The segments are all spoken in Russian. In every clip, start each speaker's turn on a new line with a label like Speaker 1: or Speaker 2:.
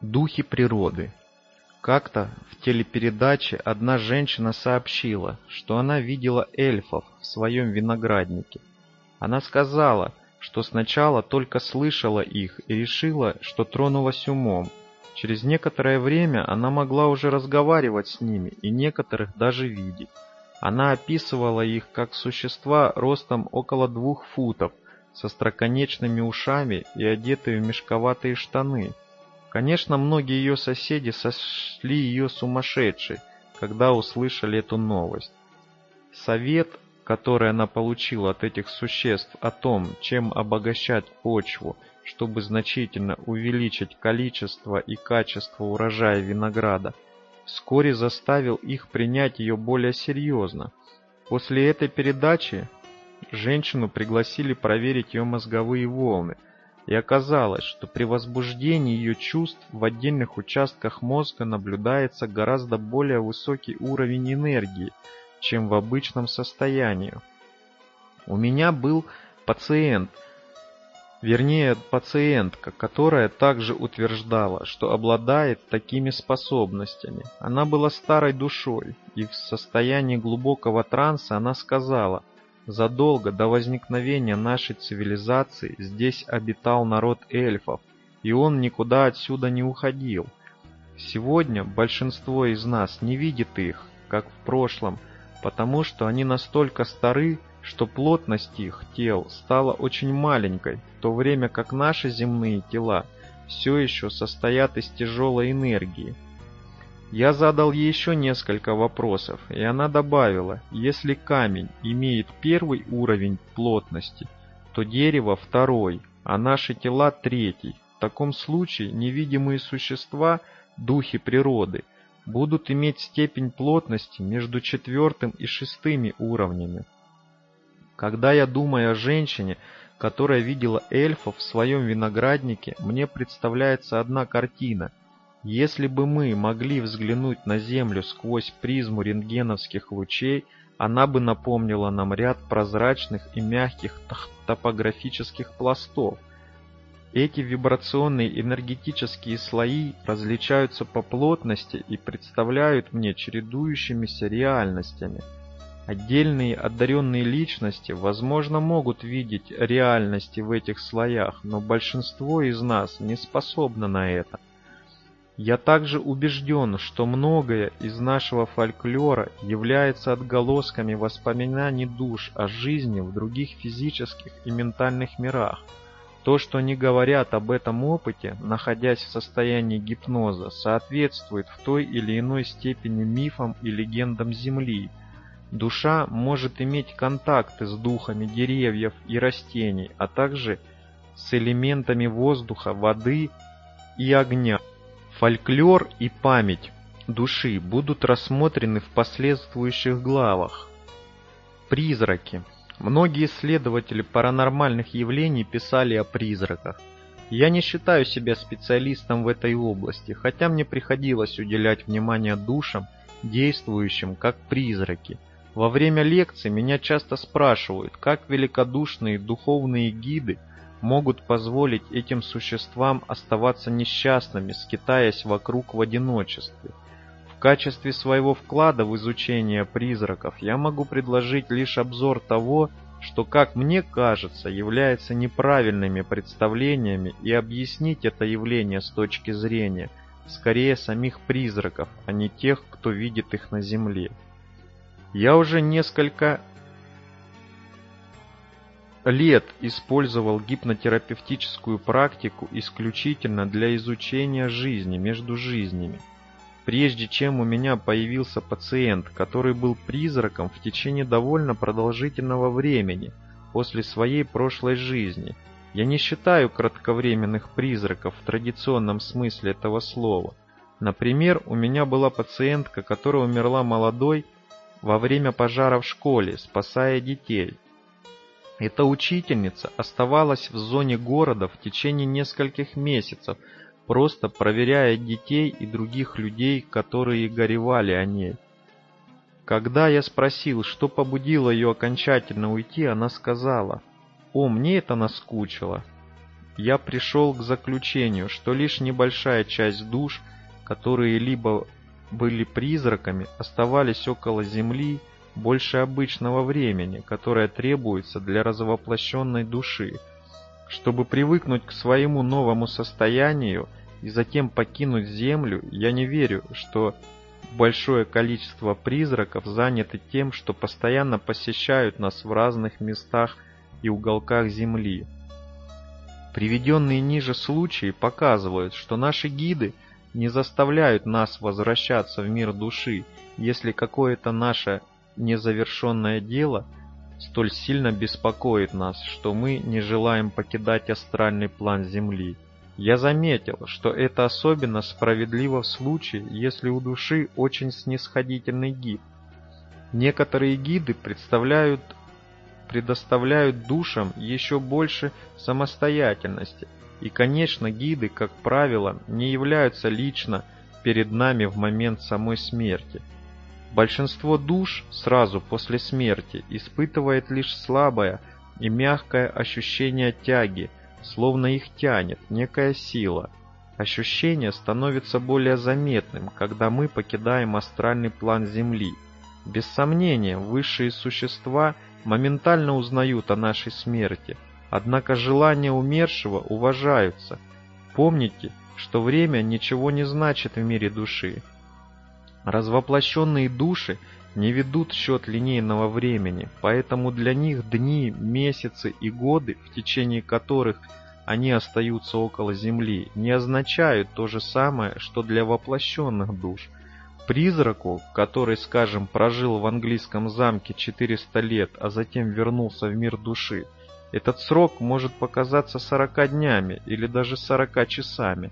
Speaker 1: Духи природы. Как-то в телепередаче одна женщина сообщила, что она видела эльфов в своем винограднике. Она сказала, что сначала только слышала их и решила, что тронулась умом. Через некоторое время она могла уже разговаривать с ними и некоторых даже видеть. Она описывала их как существа ростом около 2 футов, со остроконечными ушами и одетые в мешковатые штаны. Конечно, многие ее соседи сочли ее сумасшедшей, когда услышали эту новость. Совет, который она получила от этих существ о том, чем обогащать почву, чтобы значительно увеличить количество и качество урожая винограда, вскоре заставил их принять ее более серьезно. После этой передачи женщину пригласили проверить ее мозговые волны, и оказалось, что при возбуждении ее чувств в отдельных участках мозга наблюдается гораздо более высокий уровень энергии, чем в обычном состоянии. У меня был пациентка, которая также утверждала, что обладает такими способностями. Она была старой душой, и в состоянии глубокого транса она сказала: «Задолго до возникновения нашей цивилизации здесь обитал народ эльфов, и он никуда отсюда не уходил. Сегодня большинство из нас не видит их, как в прошлом, потому что они настолько стары, что плотность их тел стала очень маленькой, в то время как наши земные тела все еще состоят из тяжелой энергии». Я задал ей еще несколько вопросов, и она добавила: если камень имеет 1 уровень плотности, то дерево 2, а наши тела 3. В таком случае невидимые существа, духи природы, будут иметь степень плотности между 4 и 6 уровнями. Когда я думаю о женщине, которая видела эльфов в своем винограднике, мне представляется одна картина. Если бы мы могли взглянуть на Землю сквозь призму рентгеновских лучей, она бы напомнила нам ряд прозрачных и мягких топографических пластов. Эти вибрационные энергетические слои различаются по плотности и представляют мне чередующимися реальностями. Отдельные одаренные личности, возможно, могут видеть реальности в этих слоях, но большинство из нас не способно на это. Я также убежден, что многое из нашего фольклора является отголосками воспоминаний душ о жизни в других физических и ментальных мирах. То, что они говорят об этом опыте, находясь в состоянии гипноза, соответствует в той или иной степени мифам и легендам Земли. Душа может иметь контакты с духами деревьев и растений, а также с элементами воздуха, воды и огня. Фольклор и память души будут рассмотрены в последующих главах. Призраки. Многие исследователи паранормальных явлений писали о призраках. Я не считаю себя специалистом в этой области, хотя мне приходилось уделять внимание душам, действующим как призраки. Во время лекций меня часто спрашивают, как великодушные духовные гиды могут позволить этим существам оставаться несчастными, скитаясь вокруг в одиночестве. В качестве своего вклада в изучение призраков я могу предложить лишь обзор того, что, как мне кажется, является неправильными представлениями, и объяснить это явление с точки зрения скорее самих призраков, а не тех, кто видит их на Земле. Я уже несколько лет использовал гипнотерапевтическую практику исключительно для изучения жизни между жизнями. Прежде чем у меня появился пациент, который был призраком в течение довольно продолжительного времени после своей прошлой жизни. Я не считаю кратковременных призраков в традиционном смысле этого слова. Например, у меня была пациентка, которая умерла молодой во время пожара в школе, спасая детей. Эта учительница оставалась в зоне города в течение нескольких месяцев, просто проверяя детей и других людей, которые горевали о ней. Когда я спросил, что побудило ее окончательно уйти, она сказала: «О, мне это наскучило». я пришел к заключению, что лишь небольшая часть душ, которые либо были призраками, оставались около Земли больше обычного времени, которое требуется для развоплощенной души. Чтобы привыкнуть к своему новому состоянию и затем покинуть Землю, я не верю, что большое количество призраков заняты тем, что постоянно посещают нас в разных местах и уголках Земли. Приведенные ниже случаи показывают, что наши гиды не заставляют нас возвращаться в мир души, если какое-то наше незавершенное дело столь сильно беспокоит нас, что мы не желаем покидать астральный план Земли. Я заметил, что это особенно справедливо в случае, если у души очень снисходительный гид. Некоторые гиды предоставляют душам еще больше самостоятельности, и, конечно, гиды, как правило, не являются лично перед нами в момент самой смерти. Большинство душ сразу после смерти испытывает лишь слабое и мягкое ощущение тяги, словно их тянет некая сила. Ощущение становится более заметным, когда мы покидаем астральный план Земли. Без сомнения, высшие существа моментально узнают о нашей смерти, однако желания умершего уважаются. Помните, что время ничего не значит в мире души. Развоплощенные души не ведут счет линейного времени, поэтому для них дни, месяцы и годы, в течение которых они остаются около Земли, не означают то же самое, что для воплощенных душ. Призраку, который, скажем, прожил в английском замке 400 лет, а затем вернулся в мир души, этот срок может показаться 40 днями или даже 40 часами.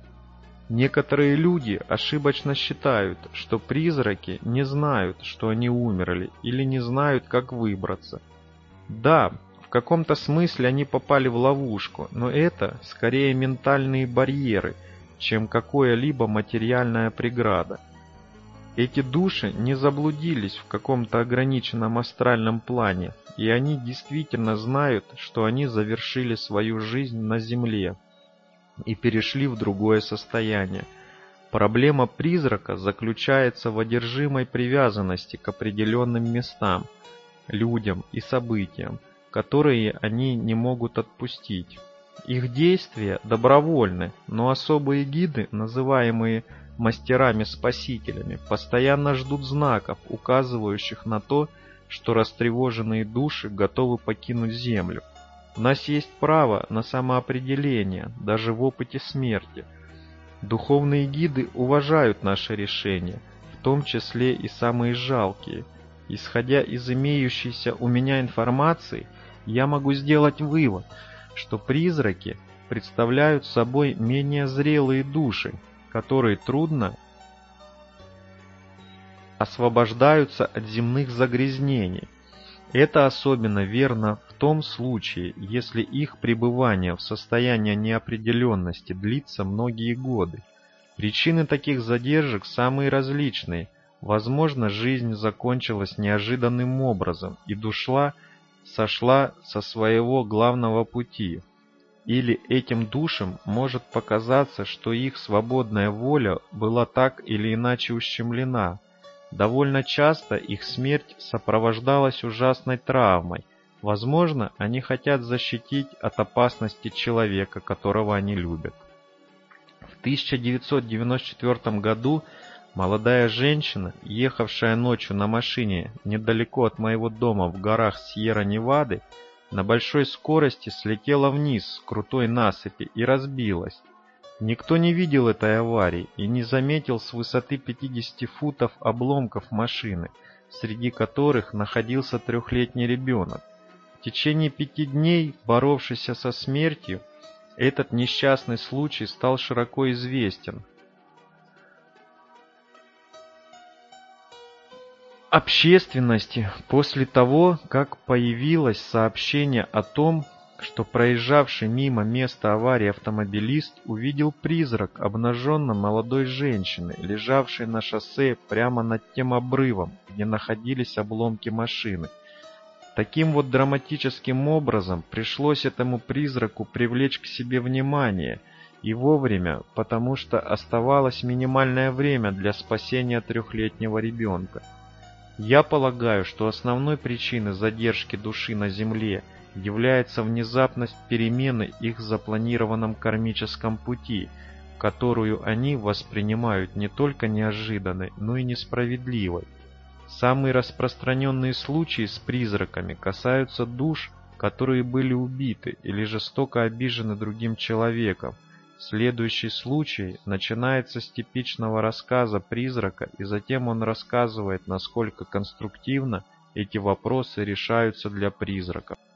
Speaker 1: Некоторые люди ошибочно считают, что призраки не знают, что они умерли, или не знают, как выбраться. Да, в каком-то смысле они попали в ловушку, но это скорее ментальные барьеры, чем какое-либо материальная преграда. Эти души не заблудились в каком-то ограниченном астральном плане, и они действительно знают, что они завершили свою жизнь на Земле и перешли в другое состояние. Проблема призрака заключается в одержимой привязанности к определенным местам, людям и событиям, которые они не могут отпустить. Их действия добровольны, но особые гиды, называемые мастерами-спасителями, постоянно ждут знаков, указывающих на то, что растревоженные души готовы покинуть Землю. У нас есть право на самоопределение, даже в опыте смерти. Духовные гиды уважают наши решения, в том числе и самые жалкие. Исходя из имеющейся у меня информации, я могу сделать вывод, что призраки представляют собой менее зрелые души, которые трудно освобождаются от земных загрязнений. Это особенно верно в том случае, если их пребывание в состоянии неопределенности длится многие годы. Причины таких задержек самые различные. Возможно, жизнь закончилась неожиданным образом, и душа сошла со своего главного пути. Или этим душам может показаться, что их свободная воля была так или иначе ущемлена. Довольно часто их смерть сопровождалась ужасной травмой. Возможно, они хотят защитить от опасности человека, которого они любят. В 1994 году молодая женщина, ехавшая ночью на машине недалеко от моего дома в горах Сьерра-Невады, на большой скорости слетела вниз с крутой насыпи и разбилась. Никто не видел этой аварии и не заметил с высоты 50 футов обломков машины, среди которых находился 3-летний ребенок. В течение 5 дней, боровшийся со смертью, этот несчастный случай стал широко известен общественности после того, как появилось сообщение о том, что проезжавший мимо места аварии автомобилист увидел призрак обнаженной молодой женщины, лежавшей на шоссе прямо над тем обрывом, где находились обломки машины. Таким вот драматическим образом пришлось этому призраку привлечь к себе внимание, и вовремя, потому что оставалось минимальное время для спасения 3-летнего ребенка. Я полагаю, что основной причиной задержки души на Земле является внезапность перемены их в запланированном кармическом пути, которую они воспринимают не только неожиданной, но и несправедливой. Самые распространенные случаи с призраками касаются душ, которые были убиты или жестоко обижены другим человеком. Следующий случай начинается с типичного рассказа призрака, и затем он рассказывает, насколько конструктивно эти вопросы решаются для призрака.